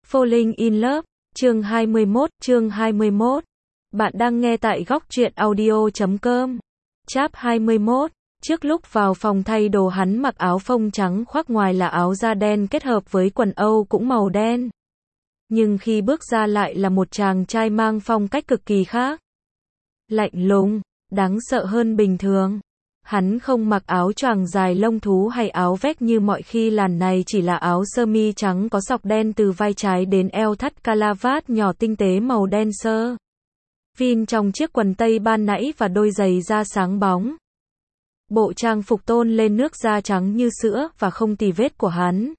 Falling in Love, chương 21. Bạn đang nghe tại góc truyện audio.com. Chap 21. Trước lúc vào phòng thay đồ hắn mặc áo phông trắng khoác ngoài là áo da đen kết hợp với quần Âu cũng màu đen. Nhưng khi bước ra lại là một chàng trai mang phong cách cực kỳ khác. Lạnh lùng, đáng sợ hơn bình thường. Hắn không mặc áo choàng dài lông thú hay áo vest như mọi khi, lần này chỉ là áo sơ mi trắng có sọc đen từ vai trái đến eo, thắt calavat nhỏ tinh tế màu đen sơ vin trong chiếc quần tây ban nãy và đôi giày da sáng bóng. Bộ trang phục tôn lên nước da trắng như sữa và không tì vết của hắn.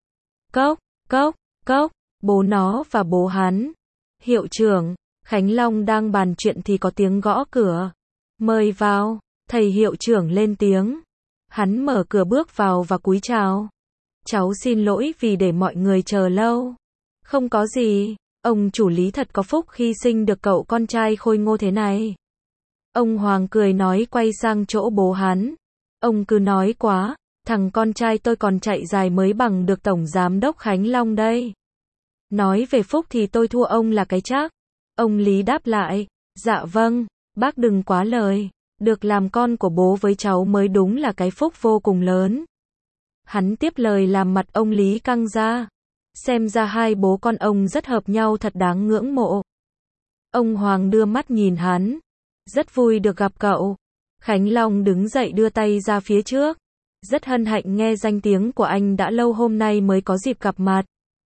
Cốc, cốc, cốc, bố nó và bố hắn. Hiệu trưởng, Khánh Long đang bàn chuyện thì có tiếng gõ cửa. Mời vào. Thầy hiệu trưởng lên tiếng. Hắn mở cửa bước vào và cúi chào. Cháu xin lỗi vì để mọi người chờ lâu. Không có gì, ông chủ Lý thật có phúc khi sinh được cậu con trai khôi ngô thế này. Ông Hoàng cười nói, quay sang chỗ bố hắn. Ông cứ nói quá, thằng con trai tôi còn chạy dài mới bằng được tổng giám đốc Khánh Long đây. Nói về phúc thì tôi thua ông là cái chắc. Ông Lý đáp lại, dạ vâng, bác đừng quá lời. Được làm con của bố với cháu mới đúng là cái phúc vô cùng lớn. Hắn tiếp lời làm mặt ông Lý căng ra. Xem ra hai bố con ông rất hợp nhau, thật đáng ngưỡng mộ. Ông Hoàng đưa mắt nhìn hắn. Rất vui được gặp cậu. Khánh Long đứng dậy đưa tay ra phía trước. Rất hân hạnh nghe danh tiếng của anh, đã lâu hôm nay mới có dịp gặp mặt.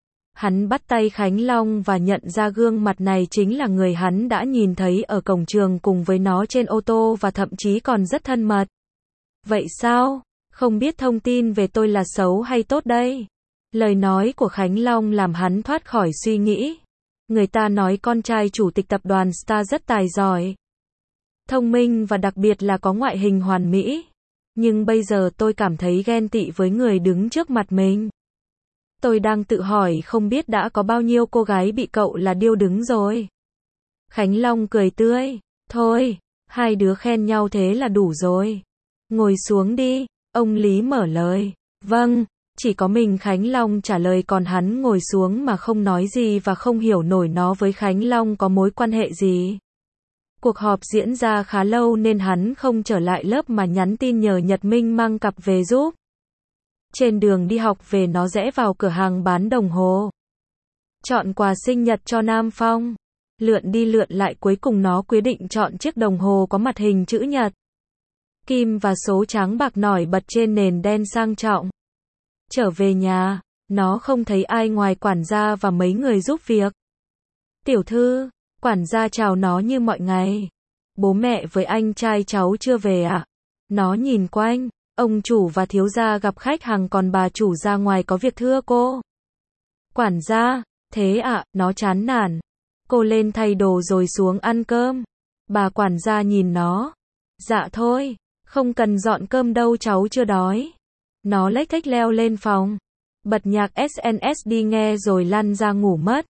Hắn bắt tay Khánh Long và nhận ra gương mặt này chính là người hắn đã nhìn thấy ở cổng trường cùng với nó trên ô tô và thậm chí còn rất thân mật. Vậy sao? Không biết thông tin về tôi là xấu hay tốt đây? Lời nói của Khánh Long làm hắn thoát khỏi suy nghĩ. Người ta nói con trai chủ tịch tập đoàn Star rất tài giỏi, thông minh và đặc biệt là có ngoại hình hoàn mỹ. Nhưng bây giờ tôi cảm thấy ghen tị với người đứng trước mặt mình. Tôi đang tự hỏi không biết đã có bao nhiêu cô gái bị cậu là điêu đứng rồi. Khánh Long cười tươi. Thôi, hai đứa khen nhau thế là đủ rồi. Ngồi xuống đi, ông Lý mở lời. Vâng, chỉ có mình Khánh Long trả lời, còn hắn ngồi xuống mà không nói gì và không hiểu nổi nó với Khánh Long có mối quan hệ gì. Cuộc họp diễn ra khá lâu nên hắn không trở lại lớp mà nhắn tin nhờ Nhật Minh mang cặp về giúp. Trên đường đi học về nó rẽ vào cửa hàng bán đồng hồ. Chọn quà sinh nhật cho Nam Phong. Lượn đi lượn lại cuối cùng nó quyết định chọn chiếc đồng hồ có mặt hình chữ nhật. Kim và số trắng bạc nổi bật trên nền đen sang trọng. Trở về nhà, nó không thấy ai ngoài quản gia và mấy người giúp việc. Tiểu thư, quản gia chào nó như mọi ngày. Bố mẹ với anh trai cháu chưa về ạ? Nó nhìn quanh. Ông chủ và thiếu gia gặp khách hàng, còn bà chủ ra ngoài có việc thưa cô. Quản gia, thế ạ, nó chán nản. Cô lên thay đồ rồi xuống ăn cơm. Bà quản gia nhìn nó. Dạ thôi, không cần dọn cơm đâu, cháu chưa đói. Nó lếch thếch leo lên phòng. Bật nhạc SNSD nghe rồi lăn ra ngủ mất.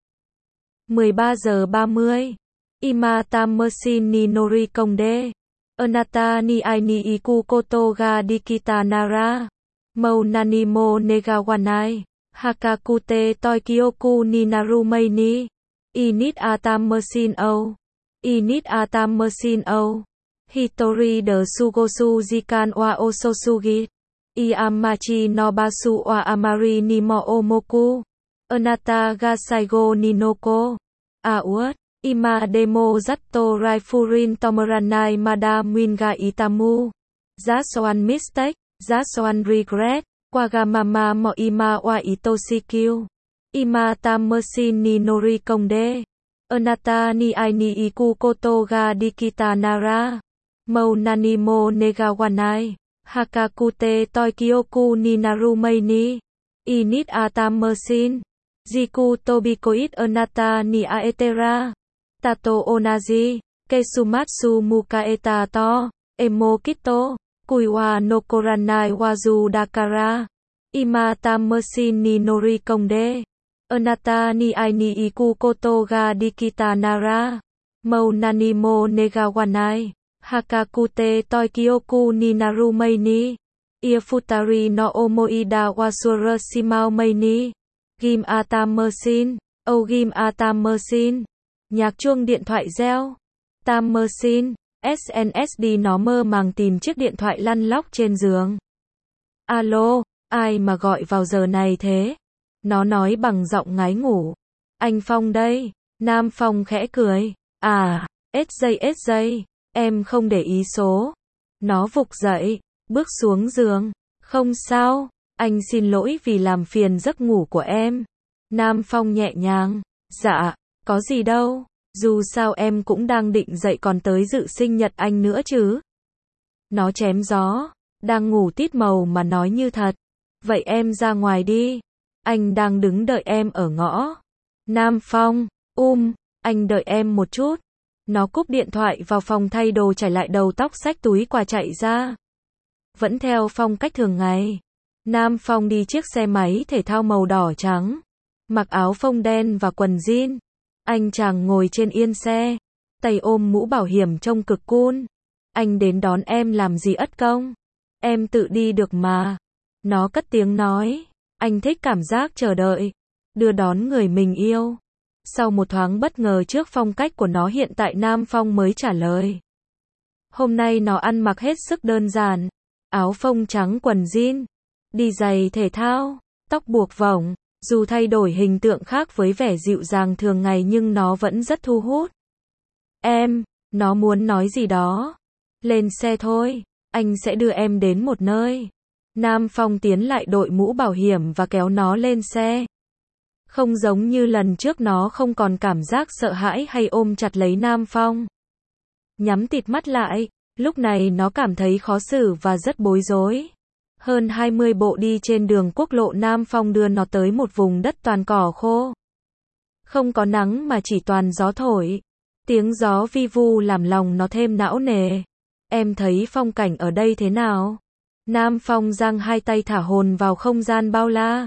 13 giờ 30. Ima Tamersin ni nori kongde. Anata ni aini iku koto ga dikita nara. Mou nanimo negawanai. Hakakute toikyoku ni narumei ni. Init atamersin o. Init atamersin o. Hitori de sugosu jikan wa ososugi. Iamachi no basu wa amari ni mo omoku. Anata ga saigo ni noko. Auat. Ima demo zatto raifurin tomoranai madam winga itamu. Just one mistake, just one regret. Wagamama mo ima wa itoshikyu. Ima tamersin ni nori kongde. Anata ni aini iku koto ga dikita nara. Mou nanimo negawanai. Hakakute toikyoku ni narumei ni. Init atamersin. Jiku tobikoit anata ni aetera. Tato onaji, kesumatsu mukaeta to, emo kito, kuiwa nokoranai wazu dakara. Ima tamersin ni nori kongde. Anata ni aini iku koto ga dikita nara. Mou nanimo negawanai. Hakakute toikyoku ni narumei ni. Iafutari no omoida wasura shimau mei ni. Gim atamersin. Ogim a time machine. Nhạc chuông điện thoại reo. Time machine. SNSD nó mơ màng tìm chiếc điện thoại lăn lóc trên giường. Alo, ai mà gọi vào giờ này thế? Nó nói bằng giọng ngái ngủ. Anh Phong đây. Nam Phong khẽ cười. À, SJ, em không để ý số. Nó vục dậy, bước xuống giường. Không sao, anh xin lỗi vì làm phiền giấc ngủ của em. Nam Phong nhẹ nhàng. Dạ, có gì đâu. Dù sao em cũng đang định dậy còn tới dự sinh nhật anh nữa chứ. Nó chém gió. Đang ngủ tít màu mà nói như thật. Vậy em ra ngoài đi. Anh đang đứng đợi em ở ngõ. Nam Phong, anh đợi em một chút. Nó cúp điện thoại vào phòng thay đồ trải lại đầu tóc xách túi quà chạy ra. Vẫn theo phong cách thường ngày. Nam Phong đi chiếc xe máy thể thao màu đỏ trắng. Mặc áo phông đen và quần jean. Anh chàng ngồi trên yên xe. Tay ôm mũ bảo hiểm trông cực cool. Anh đến đón em làm gì ất công? Em tự đi được mà. Nó cất tiếng nói. Anh thích cảm giác chờ đợi. Đưa đón người mình yêu. Sau một thoáng bất ngờ trước phong cách của nó hiện tại Nam Phong mới trả lời. Hôm nay nó ăn mặc hết sức đơn giản. Áo phông trắng quần jean. Đi giày thể thao. Tóc buộc vòng. Dù thay đổi hình tượng khác với vẻ dịu dàng thường ngày nhưng nó vẫn rất thu hút. Nó muốn nói gì đó. Lên xe thôi. Anh sẽ đưa em đến một nơi. Nam Phong tiến lại đội mũ bảo hiểm và kéo nó lên xe. Không giống như lần trước nó không còn cảm giác sợ hãi hay ôm chặt lấy Nam Phong. Nhắm tịt mắt lại, lúc này nó cảm thấy khó xử và rất bối rối. Hơn 20 bộ đi trên đường quốc lộ Nam Phong đưa nó tới một vùng đất toàn cỏ khô. Không có nắng mà chỉ toàn gió thổi. Tiếng gió vi vu làm lòng nó thêm não nề. Em thấy phong cảnh ở đây thế nào? Nam Phong giang hai tay thả hồn vào không gian bao la.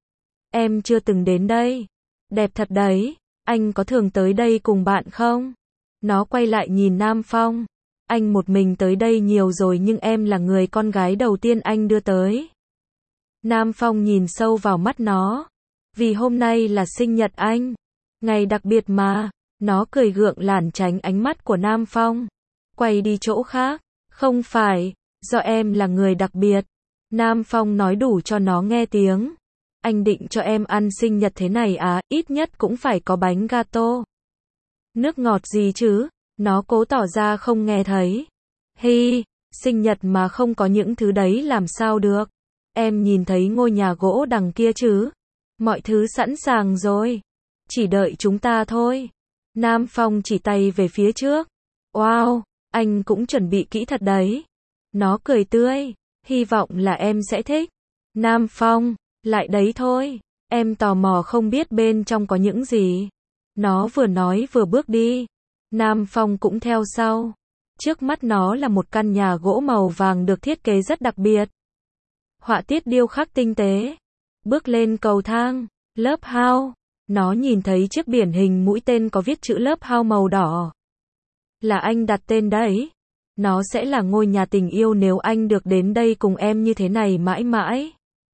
Em chưa từng đến đây. Đẹp thật đấy. Anh có thường tới đây cùng bạn không? Nó quay lại nhìn Nam Phong. Anh một mình tới đây nhiều rồi nhưng em là người con gái đầu tiên anh đưa tới. Nam Phong nhìn sâu vào mắt nó. Vì hôm nay là sinh nhật anh. Ngày đặc biệt mà. Nó cười gượng lảng tránh ánh mắt của Nam Phong. Quay đi chỗ khác. Không phải, do em là người đặc biệt. Nam Phong nói đủ cho nó nghe tiếng. Anh định cho em ăn sinh nhật thế này à, ít nhất cũng phải có bánh gato. Nước ngọt gì chứ? Nó cố tỏ ra không nghe thấy. Hi, sinh nhật mà không có những thứ đấy làm sao được. Em nhìn thấy ngôi nhà gỗ đằng kia chứ? Mọi thứ sẵn sàng rồi. Chỉ đợi chúng ta thôi. Nam Phong chỉ tay về phía trước. Wow, anh cũng chuẩn bị kỹ thật đấy. Nó cười tươi. Hy vọng là em sẽ thích. Nam Phong, lại đấy thôi. Em tò mò không biết bên trong có những gì. Nó vừa nói vừa bước đi. Nam Phong cũng theo sau. Trước mắt nó là một căn nhà gỗ màu vàng được thiết kế rất đặc biệt. Họa tiết điêu khắc tinh tế. Bước lên cầu thang. Lớp house. Nó nhìn thấy chiếc biển hình mũi tên có viết chữ lớp house màu đỏ. Là anh đặt tên đấy. Nó sẽ là ngôi nhà tình yêu nếu anh được đến đây cùng em như thế này mãi mãi.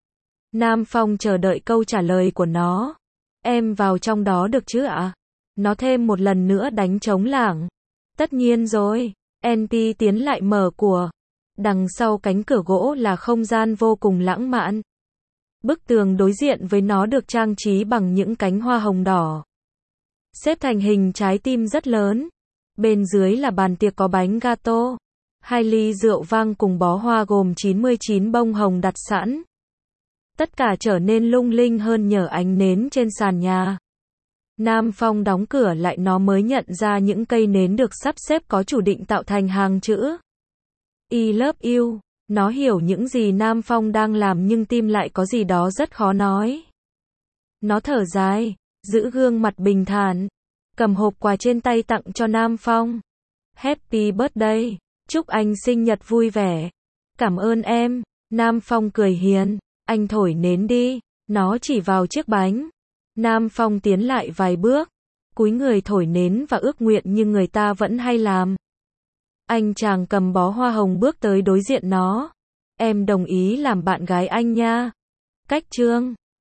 Nam Phong chờ đợi câu trả lời của nó. Em vào trong đó được chứ ạ? Nó thêm một lần nữa đánh trống lảng. Tất nhiên rồi. NT tiến lại mở của. Đằng sau cánh cửa gỗ là không gian vô cùng lãng mạn. Bức tường đối diện với nó được trang trí bằng những cánh hoa hồng đỏ. Xếp thành hình trái tim rất lớn. Bên dưới là bàn tiệc có bánh gato. 2 ly rượu vang cùng bó hoa gồm 99 bông hồng đặt sẵn. Tất cả trở nên lung linh hơn nhờ ánh nến trên sàn nhà. Nam Phong đóng cửa lại nó mới nhận ra những cây nến được sắp xếp có chủ định tạo thành hàng chữ. I love you. Nó hiểu những gì Nam Phong đang làm nhưng tim lại có gì đó rất khó nói. Nó thở dài, giữ gương mặt bình thản, cầm hộp quà trên tay tặng cho Nam Phong. Happy birthday, chúc anh sinh nhật vui vẻ. Cảm ơn em. Nam Phong cười hiền, anh thổi nến đi. Nó chỉ vào chiếc bánh. Nam Phong tiến lại vài bước, cúi người thổi nến và ước nguyện nhưng người ta vẫn hay làm. Anh chàng cầm bó hoa hồng bước tới đối diện nó. Em đồng ý làm bạn gái anh nha. Cách chương